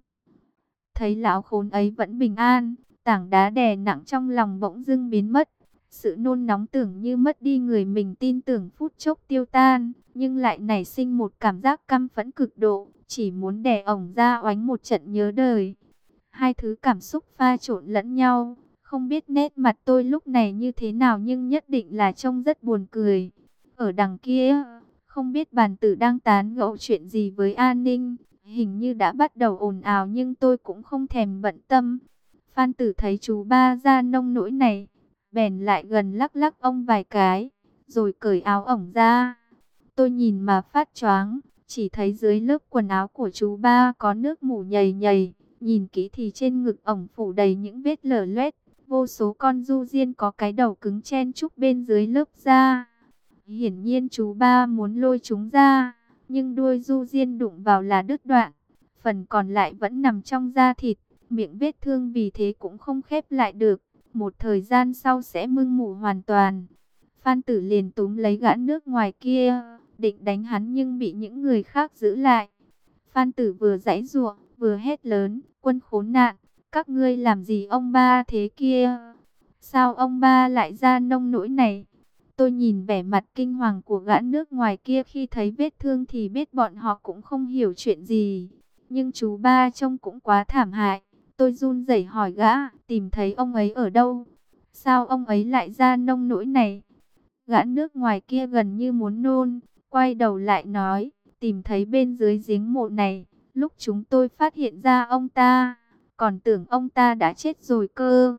Thấy lão khốn ấy vẫn bình an, tảng đá đè nặng trong lòng bỗng dưng biến mất. Sự nôn nóng tưởng như mất đi người mình tin tưởng phút chốc tiêu tan, nhưng lại nảy sinh một cảm giác căm phẫn cực độ, chỉ muốn đè ổng ra oánh một trận nhớ đời. Hai thứ cảm xúc pha trộn lẫn nhau, không biết nét mặt tôi lúc này như thế nào nhưng nhất định là trông rất buồn cười. Ở đằng kia, không biết bàn tử đang tán gẫu chuyện gì với an ninh, hình như đã bắt đầu ồn ào nhưng tôi cũng không thèm bận tâm. Phan tử thấy chú ba ra nông nỗi này, bèn lại gần lắc lắc ông vài cái, rồi cởi áo ổng ra. Tôi nhìn mà phát choáng, chỉ thấy dưới lớp quần áo của chú ba có nước mủ nhầy nhầy, nhìn kỹ thì trên ngực ổng phủ đầy những vết lở loét, vô số con du diên có cái đầu cứng chen chúc bên dưới lớp da. Hiển nhiên chú ba muốn lôi chúng ra, nhưng đuôi du diên đụng vào là đứt đoạn, phần còn lại vẫn nằm trong da thịt, miệng vết thương vì thế cũng không khép lại được, một thời gian sau sẽ mưng mủ hoàn toàn. Phan Tử liền túm lấy gã nước ngoài kia, định đánh hắn nhưng bị những người khác giữ lại. Phan Tử vừa giãy giụa, vừa hét lớn, quân khốn nạn, các ngươi làm gì ông ba thế kia? Sao ông ba lại ra nông nỗi này? Tôi nhìn vẻ mặt kinh hoàng của gã nước ngoài kia khi thấy vết thương thì biết bọn họ cũng không hiểu chuyện gì. Nhưng chú ba trông cũng quá thảm hại. Tôi run rẩy hỏi gã, tìm thấy ông ấy ở đâu? Sao ông ấy lại ra nông nỗi này? Gã nước ngoài kia gần như muốn nôn, quay đầu lại nói, tìm thấy bên dưới giếng mộ này. Lúc chúng tôi phát hiện ra ông ta, còn tưởng ông ta đã chết rồi cơ.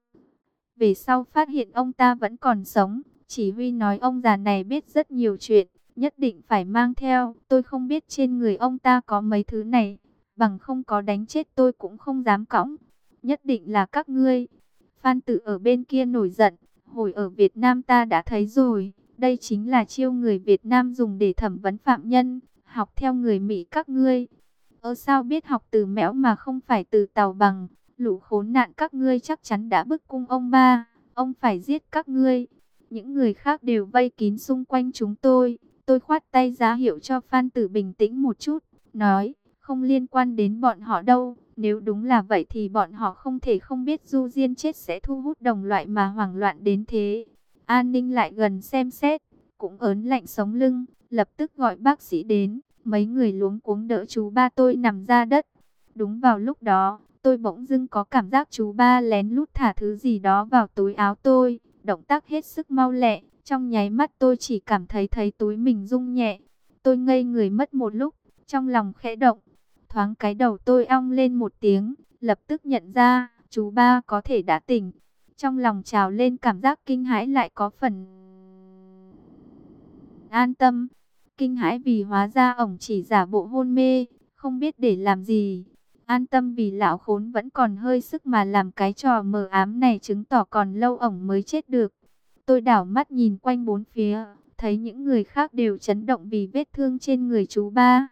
Về sau phát hiện ông ta vẫn còn sống. Chỉ huy nói ông già này biết rất nhiều chuyện, nhất định phải mang theo. Tôi không biết trên người ông ta có mấy thứ này, bằng không có đánh chết tôi cũng không dám cõng. Nhất định là các ngươi. Phan Tử ở bên kia nổi giận, hồi ở Việt Nam ta đã thấy rồi. Đây chính là chiêu người Việt Nam dùng để thẩm vấn phạm nhân, học theo người Mỹ các ngươi. Sao biết học từ mẽo mà không phải từ tàu bằng, lũ khốn nạn các ngươi chắc chắn đã bức cung ông ba, ông phải giết các ngươi. Những người khác đều vây kín xung quanh chúng tôi. Tôi khoát tay ra hiệu cho Phan Tử bình tĩnh một chút, nói, không liên quan đến bọn họ đâu. Nếu đúng là vậy thì bọn họ không thể không biết Du Diên chết sẽ thu hút đồng loại mà hoảng loạn đến thế. An ninh lại gần xem xét, cũng ớn lạnh sống lưng, lập tức gọi bác sĩ đến. Mấy người luống cuống đỡ chú ba tôi nằm ra đất. Đúng vào lúc đó, tôi bỗng dưng có cảm giác chú ba lén lút thả thứ gì đó vào túi áo tôi. Động tác hết sức mau lẹ, trong nháy mắt tôi chỉ cảm thấy túi mình rung nhẹ. Tôi ngây người mất một lúc, trong lòng khẽ động. Thoáng cái đầu tôi ong lên một tiếng, lập tức nhận ra, chú ba có thể đã tỉnh. Trong lòng trào lên cảm giác kinh hãi lại có phần an tâm. Kinh hãi vì hóa ra ổng chỉ giả bộ hôn mê, không biết để làm gì. An tâm vì lão khốn vẫn còn hơi sức mà làm cái trò mờ ám này, chứng tỏ còn lâu ổng mới chết được. Tôi đảo mắt nhìn quanh bốn phía, thấy những người khác đều chấn động vì vết thương trên người chú ba.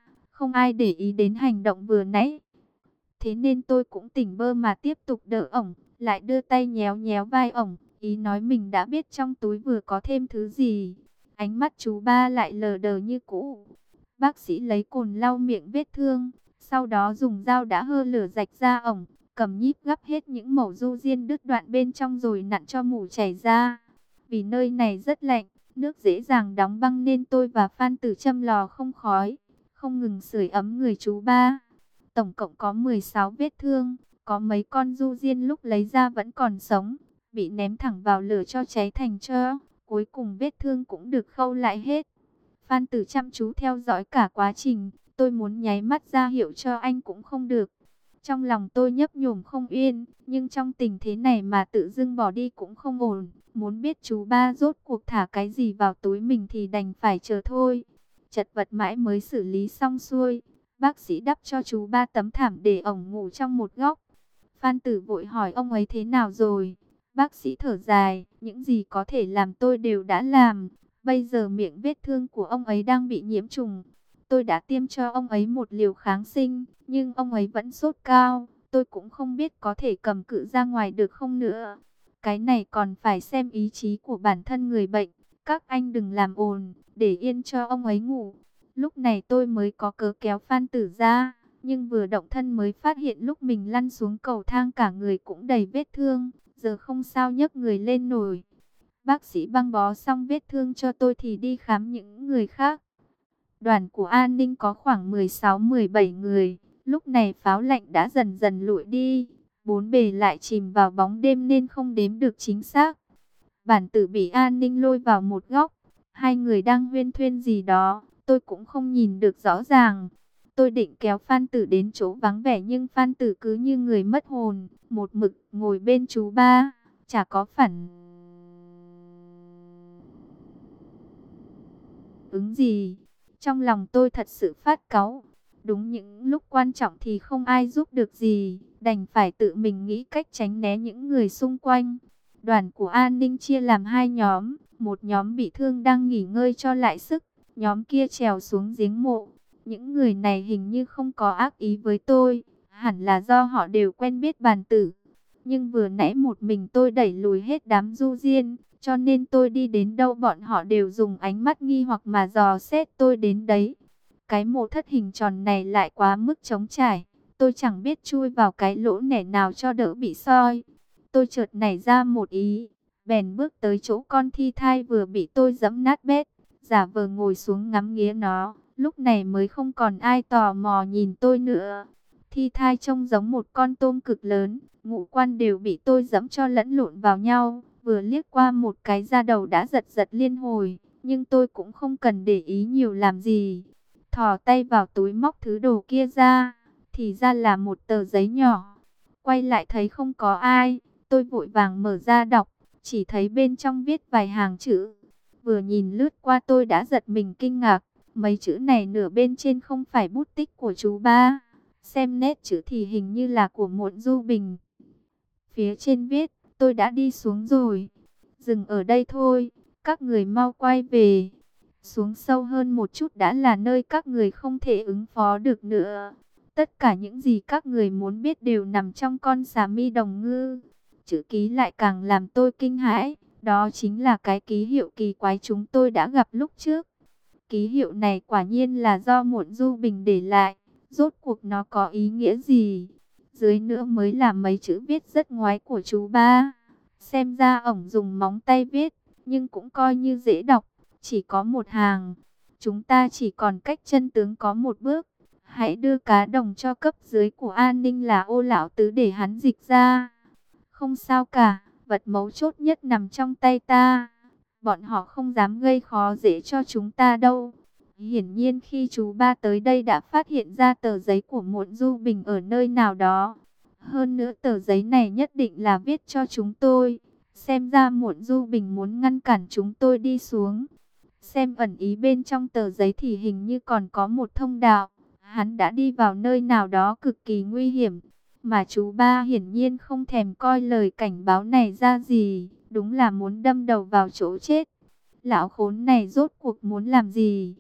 không ai để ý đến hành động vừa nãy. Thế nên tôi cũng tỉnh bơ mà tiếp tục đỡ ổng, lại đưa tay nhéo nhéo vai ổng, ý nói mình đã biết trong túi vừa có thêm thứ gì. Ánh mắt chú ba lại lờ đờ như cũ. Bác sĩ lấy cồn lau miệng vết thương, sau đó dùng dao đã hơ lửa rạch ra ổng, cầm nhíp gắp hết những mẩu du diên đứt đoạn bên trong rồi nặn cho mủ chảy ra. Vì nơi này rất lạnh, nước dễ dàng đóng băng nên tôi và Phan Tử châm lò không khói, không ngừng sưởi ấm người chú ba. Tổng cộng có 16 vết thương, có mấy con du diên lúc lấy ra vẫn còn sống, bị ném thẳng vào lửa cho cháy thành tro. Cuối cùng vết thương cũng được khâu lại hết. Phan Tử chăm chú theo dõi cả quá trình, tôi muốn nháy mắt ra hiệu cho anh cũng không được. Trong lòng tôi nhấp nhổm không yên, nhưng trong tình thế này mà tự dưng bỏ đi cũng không ổn. Muốn biết chú ba rốt cuộc thả cái gì vào túi mình thì đành phải chờ thôi. Chật vật mãi mới xử lý xong xuôi. Bác sĩ đắp cho chú ba tấm thảm để ổng ngủ trong một góc. Phan Tử vội hỏi ông ấy thế nào rồi. Bác sĩ thở dài, những gì có thể làm tôi đều đã làm. Bây giờ miệng vết thương của ông ấy đang bị nhiễm trùng. Tôi đã tiêm cho ông ấy một liều kháng sinh, nhưng ông ấy vẫn sốt cao. Tôi cũng không biết có thể cầm cự ra ngoài được không nữa. Cái này còn phải xem ý chí của bản thân người bệnh. Các anh đừng làm ồn, để yên cho ông ấy ngủ. Lúc này tôi mới có cớ kéo Phan Tử ra, nhưng vừa động thân mới phát hiện lúc mình lăn xuống cầu thang cả người cũng đầy vết thương, giờ không sao nhấc người lên nổi. Bác sĩ băng bó xong vết thương cho tôi thì đi khám những người khác. Đoàn của an ninh có khoảng 16-17 người, lúc này pháo lạnh đã dần dần lụi đi, bốn bề lại chìm vào bóng đêm nên không đếm được chính xác. Bản Tử bị an ninh lôi vào một góc, hai người đang huyên thuyên gì đó. Tôi cũng không nhìn được rõ ràng. Tôi định kéo Phan Tử đến chỗ vắng vẻ nhưng Phan Tử cứ như người mất hồn, một mực ngồi bên chú ba, chả có phản ứng gì. Trong lòng tôi thật sự phát cáu. Đúng những lúc quan trọng thì không ai giúp được gì, đành phải tự mình nghĩ cách tránh né những người xung quanh. Đoàn của an ninh chia làm hai nhóm, một nhóm bị thương đang nghỉ ngơi cho lại sức. Nhóm kia trèo xuống giếng mộ. Những người này hình như không có ác ý với tôi. Hẳn là do họ đều quen biết Bàn Tử. Nhưng vừa nãy một mình tôi đẩy lùi hết đám du diên. Cho nên tôi đi đến đâu bọn họ đều dùng ánh mắt nghi hoặc mà dò xét tôi đến đấy. Cái mộ thất hình tròn này lại quá mức trống trải. Tôi chẳng biết chui vào cái lỗ nẻ nào cho đỡ bị soi. Tôi chợt nảy ra một ý. Bèn bước tới chỗ con thi thai vừa bị tôi giẫm nát bét, giả vờ ngồi xuống ngắm nghía nó. Lúc này mới không còn ai tò mò nhìn tôi nữa. Thi thai trông giống một con tôm cực lớn, ngũ quan đều bị tôi giẫm cho lẫn lộn vào nhau. Vừa liếc qua một cái da đầu đã giật giật liên hồi, nhưng tôi cũng không cần để ý nhiều làm gì. Thò tay vào túi móc thứ đồ kia ra, thì ra là một tờ giấy nhỏ. Quay lại thấy không có ai, tôi vội vàng mở ra đọc, chỉ thấy bên trong viết vài hàng chữ. Vừa nhìn lướt qua tôi đã giật mình kinh ngạc. Mấy chữ này nửa bên trên không phải bút tích của chú ba. Xem nét chữ thì hình như là của Muộn Du Bình. Phía trên viết, tôi đã đi xuống rồi. Dừng ở đây thôi, các người mau quay về. Xuống sâu hơn một chút đã là nơi các người không thể ứng phó được nữa. Tất cả những gì các người muốn biết đều nằm trong con xà mi đồng ngư. Chữ ký lại càng làm tôi kinh hãi. Đó chính là cái ký hiệu kỳ quái chúng tôi đã gặp lúc trước. Ký hiệu này quả nhiên là do Muộn Du Bình để lại. Rốt cuộc nó có ý nghĩa gì? Dưới nữa mới là mấy chữ viết rất ngoái của chú ba. Xem ra ổng dùng móng tay viết, nhưng cũng coi như dễ đọc. Chỉ có một hàng. Chúng ta chỉ còn cách chân tướng có một bước. Hãy đưa cá đồng cho cấp dưới của an ninh là Ô Lão Tứ để hắn dịch ra. Không sao cả, vật mấu chốt nhất nằm trong tay ta. Bọn họ không dám gây khó dễ cho chúng ta đâu. Hiển nhiên khi chú ba tới đây đã phát hiện ra tờ giấy của Muộn Du Bình ở nơi nào đó. Hơn nữa tờ giấy này nhất định là viết cho chúng tôi. Xem ra Muộn Du Bình muốn ngăn cản chúng tôi đi xuống. Xem ẩn ý bên trong tờ giấy thì hình như còn có một thông đạo. Hắn đã đi vào nơi nào đó cực kỳ nguy hiểm. Mà chú ba hiển nhiên không thèm coi lời cảnh báo này ra gì. Đúng là muốn đâm đầu vào chỗ chết. Lão khốn này rốt cuộc muốn làm gì?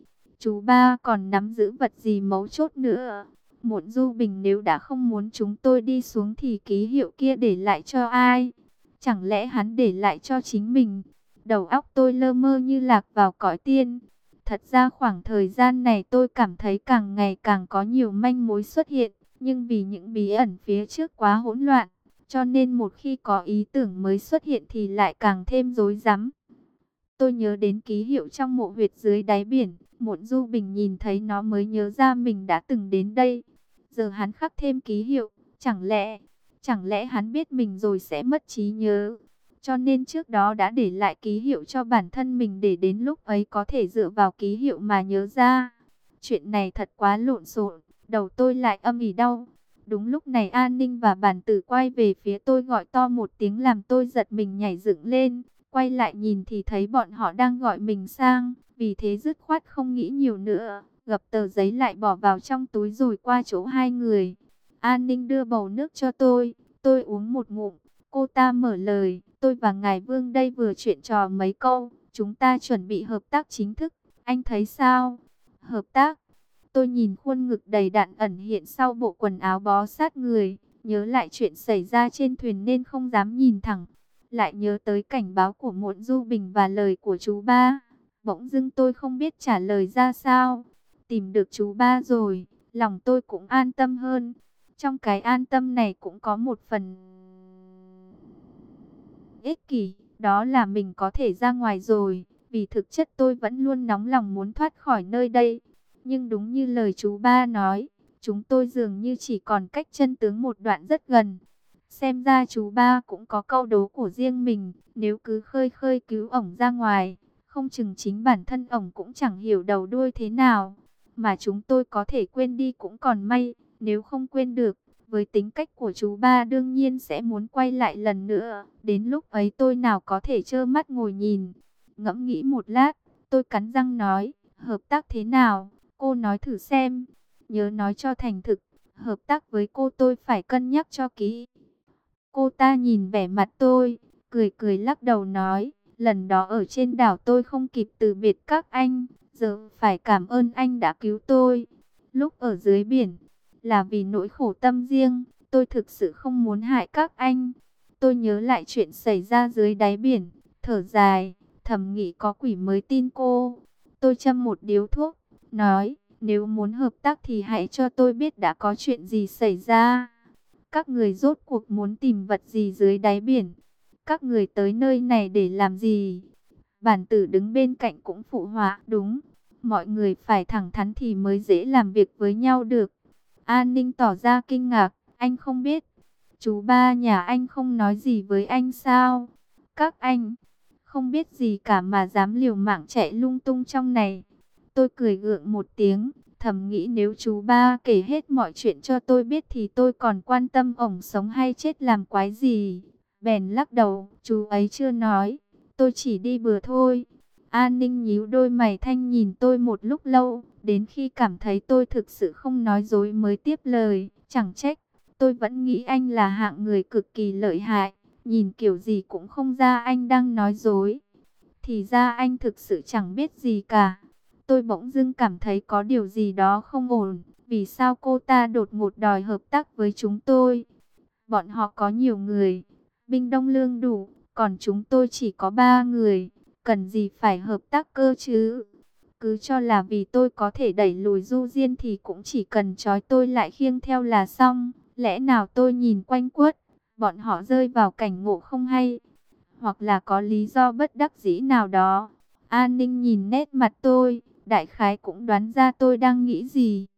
Chú ba còn nắm giữ vật gì mấu chốt nữa? Muộn Du Bình nếu đã không muốn chúng tôi đi xuống thì ký hiệu kia để lại cho ai? Chẳng lẽ hắn để lại cho chính mình? Đầu óc tôi lơ mơ như lạc vào cõi tiên. Thật ra khoảng thời gian này tôi cảm thấy càng ngày càng có nhiều manh mối xuất hiện. Nhưng vì những bí ẩn phía trước quá hỗn loạn, cho nên một khi có ý tưởng mới xuất hiện thì lại càng thêm rối rắm. Tôi nhớ đến ký hiệu trong mộ huyệt dưới đáy biển. Muộn Du Bình nhìn thấy nó mới nhớ ra mình đã từng đến đây. Giờ hắn khắc thêm ký hiệu. Chẳng lẽ hắn biết mình rồi sẽ mất trí nhớ. Cho nên trước đó đã để lại ký hiệu cho bản thân mình để đến lúc ấy có thể dựa vào ký hiệu mà nhớ ra. Chuyện này thật quá lộn xộn. Đầu tôi lại âm ỉ đau. Đúng lúc này An Ninh và Bản Tử quay về phía tôi gọi to một tiếng làm tôi giật mình nhảy dựng lên. Quay lại nhìn thì thấy bọn họ đang gọi mình sang. Vì thế dứt khoát không nghĩ nhiều nữa. Gập tờ giấy lại bỏ vào trong túi rồi qua chỗ hai người. An Ninh đưa bầu nước cho tôi. Tôi uống một ngụm. Cô ta mở lời. Tôi và Ngài Vương đây vừa chuyện trò mấy câu. Chúng ta chuẩn bị hợp tác chính thức. Anh thấy sao? Hợp tác? Tôi nhìn khuôn ngực đầy đặn ẩn hiện sau bộ quần áo bó sát người. Nhớ lại chuyện xảy ra trên thuyền nên không dám nhìn thẳng. Lại nhớ tới cảnh báo của Muộn Du Bình và lời của chú ba. Bỗng dưng tôi không biết trả lời ra sao. Tìm được chú ba rồi, lòng tôi cũng an tâm hơn. Trong cái an tâm này cũng có một phần ích kỷ, đó là mình có thể ra ngoài rồi. Vì thực chất tôi vẫn luôn nóng lòng muốn thoát khỏi nơi đây. Nhưng đúng như lời chú ba nói, chúng tôi dường như chỉ còn cách chân tướng một đoạn rất gần. Xem ra chú ba cũng có câu đố của riêng mình, nếu cứ khơi khơi cứu ổng ra ngoài, không chừng chính bản thân ổng cũng chẳng hiểu đầu đuôi thế nào. Mà chúng tôi có thể quên đi cũng còn may, nếu không quên được, với tính cách của chú ba đương nhiên sẽ muốn quay lại lần nữa. Đến lúc ấy tôi nào có thể trơ mắt ngồi nhìn. Ngẫm nghĩ một lát, tôi cắn răng nói, hợp tác thế nào? Cô nói thử xem, nhớ nói cho thành thực, hợp tác với cô tôi phải cân nhắc cho kỹ. Cô ta nhìn vẻ mặt tôi, cười cười lắc đầu nói, lần đó ở trên đảo tôi không kịp từ biệt các anh, giờ phải cảm ơn anh đã cứu tôi. Lúc ở dưới biển, là vì nỗi khổ tâm riêng, tôi thực sự không muốn hại các anh. Tôi nhớ lại chuyện xảy ra dưới đáy biển, thở dài, thầm nghĩ có quỷ mới tin cô. Tôi châm một điếu thuốc, nói, nếu muốn hợp tác thì hãy cho tôi biết đã có chuyện gì xảy ra. Các người rốt cuộc muốn tìm vật gì dưới đáy biển? Các người tới nơi này để làm gì? Bản Tử đứng bên cạnh cũng phụ họa, đúng. Mọi người phải thẳng thắn thì mới dễ làm việc với nhau được. An Ninh tỏ ra kinh ngạc, anh không biết. Chú ba nhà anh không nói gì với anh sao? Các anh không biết gì cả mà dám liều mạng chạy lung tung trong này. Tôi cười gượng một tiếng, thầm nghĩ nếu chú ba kể hết mọi chuyện cho tôi biết thì tôi còn quan tâm ổng sống hay chết làm quái gì. Bèn lắc đầu, chú ấy chưa nói, tôi chỉ đi bừa thôi. An Ninh nhíu đôi mày thanh nhìn tôi một lúc lâu, đến khi cảm thấy tôi thực sự không nói dối mới tiếp lời, chẳng trách. Tôi vẫn nghĩ anh là hạng người cực kỳ lợi hại, nhìn kiểu gì cũng không ra anh đang nói dối. Thì ra anh thực sự chẳng biết gì cả. Tôi bỗng dưng cảm thấy có điều gì đó không ổn. Vì sao cô ta đột ngột đòi hợp tác với chúng tôi? Bọn họ có nhiều người, binh đông lương đủ, còn chúng tôi chỉ có 3 người. Cần gì phải hợp tác cơ chứ? Cứ cho là vì tôi có thể đẩy lùi Du Diên thì cũng chỉ cần trói tôi lại khiêng theo là xong. Lẽ nào tôi nhìn quanh quất, bọn họ rơi vào cảnh ngộ không hay? Hoặc là có lý do bất đắc dĩ nào đó? An Ninh nhìn nét mặt tôi, đại khái cũng đoán ra tôi đang nghĩ gì.